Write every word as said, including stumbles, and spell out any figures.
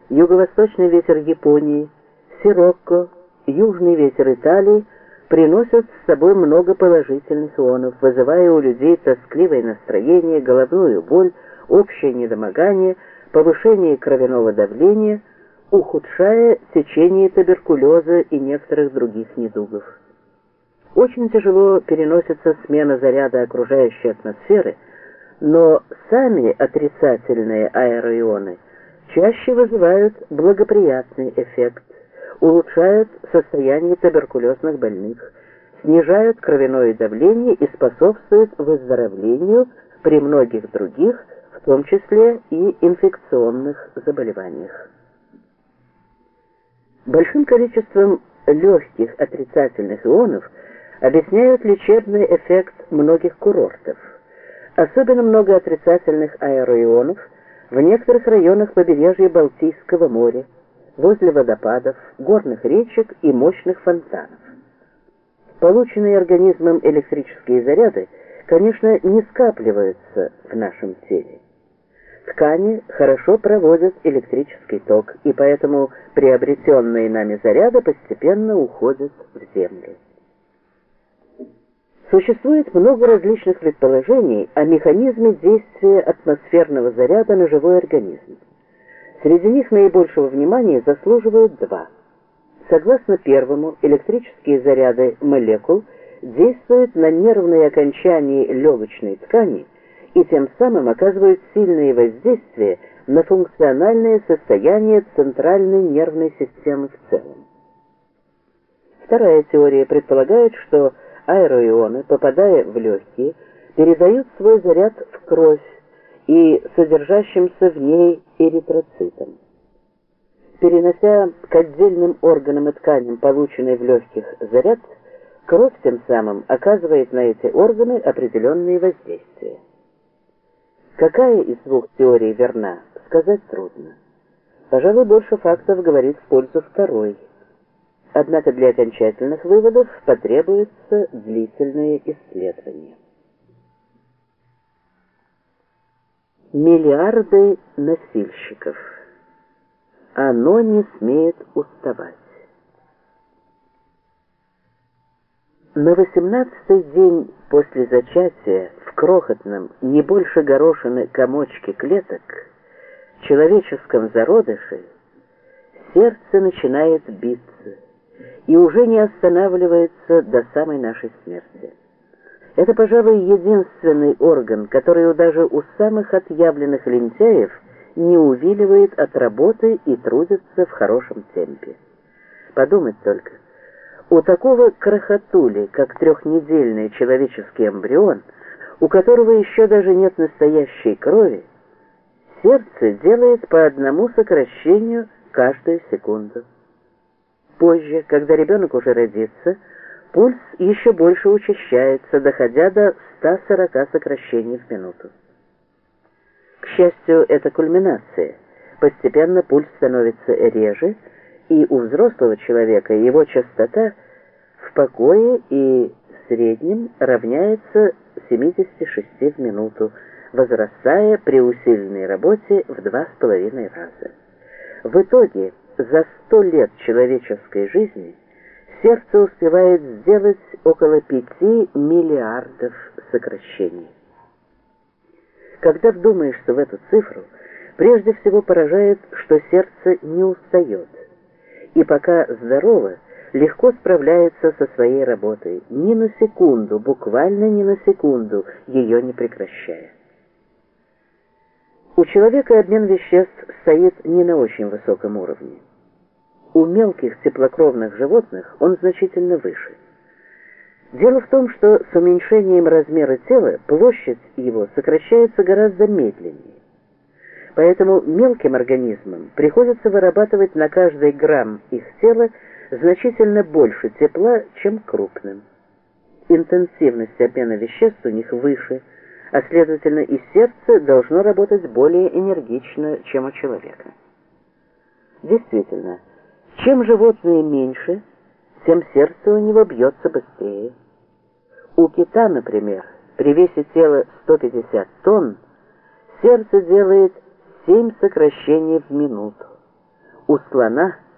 юго-восточный ветер Японии, сирокко, южный ветер Италии приносят с собой много положительных ионов, вызывая у людей тоскливое настроение, головную боль, общее недомогание, повышение кровяного давления, ухудшая течение туберкулеза и некоторых других недугов. Очень тяжело переносится смена заряда окружающей атмосферы, но сами отрицательные аэроионы чаще вызывают благоприятный эффект, улучшают состояние туберкулезных больных, снижают кровяное давление и способствуют выздоровлению при многих других, в том числе и инфекционных заболеваниях. Большим количеством легких отрицательных ионов объясняют лечебный эффект многих курортов. Особенно много отрицательных аэроионов в некоторых районах побережья Балтийского моря, возле водопадов, горных речек и мощных фонтанов. Полученные организмом электрические заряды, конечно, не скапливаются в нашем теле. Ткани хорошо проводят электрический ток, и поэтому приобретенные нами заряды постепенно уходят в землю. Существует много различных предположений о механизме действия атмосферного заряда на живой организм. Среди них наибольшего внимания заслуживают два. Согласно первому, электрические заряды молекул действуют на нервные окончания легочной ткани и тем самым оказывают сильное воздействие на функциональное состояние центральной нервной системы в целом. Вторая теория предполагает, что аэроионы, попадая в легкие, передают свой заряд в кровь и содержащимся в ней эритроцитам. Перенося к отдельным органам и тканям полученный в легких заряд, кровь тем самым оказывает на эти органы определенные воздействия. Какая из двух теорий верна, сказать трудно. Пожалуй, больше фактов говорит в пользу второй. Однако для окончательных выводов потребуются длительные исследования. Миллиарды носильщиков. Оно не смеет уставать. На восемнадцатый день после зачатия в крохотном, не больше горошины комочке клеток, человеческом зародыше, сердце начинает биться и уже не останавливается до самой нашей смерти. Это, пожалуй, единственный орган, который даже у самых отъявленных лентяев не увиливает от работы и трудится в хорошем темпе. Подумать только, у такого крохотули, как трехнедельный человеческий эмбрион, у которого еще даже нет настоящей крови, сердце делает по одному сокращению каждую секунду. Позже, когда ребенок уже родится, пульс еще больше учащается, доходя до ста сорока сокращений в минуту. К счастью, это кульминация. Постепенно пульс становится реже, и у взрослого человека его частота в покое и в среднем равняется семидесяти шести в минуту, возрастая при усиленной работе в два с половиной раза. В итоге за сто лет человеческой жизни сердце успевает сделать около пяти миллиардов сокращений. Когда вдумаешься в эту цифру, прежде всего поражает, что сердце не устает, и пока здорово, легко справляется со своей работой, ни на секунду, буквально ни на секунду, ее не прекращая. У человека обмен веществ стоит не на очень высоком уровне. У мелких теплокровных животных он значительно выше. Дело в том, что с уменьшением размера тела площадь его сокращается гораздо медленнее. Поэтому мелким организмам приходится вырабатывать на каждый грамм их тела значительно больше тепла, чем крупным. Интенсивность обмена веществ у них выше, а следовательно и сердце должно работать более энергично, чем у человека. Действительно, чем животное меньше, тем сердце у него бьется быстрее. У кита, например, при весе тела сто пятьдесят тонн, сердце делает семь сокращений в минуту. у слона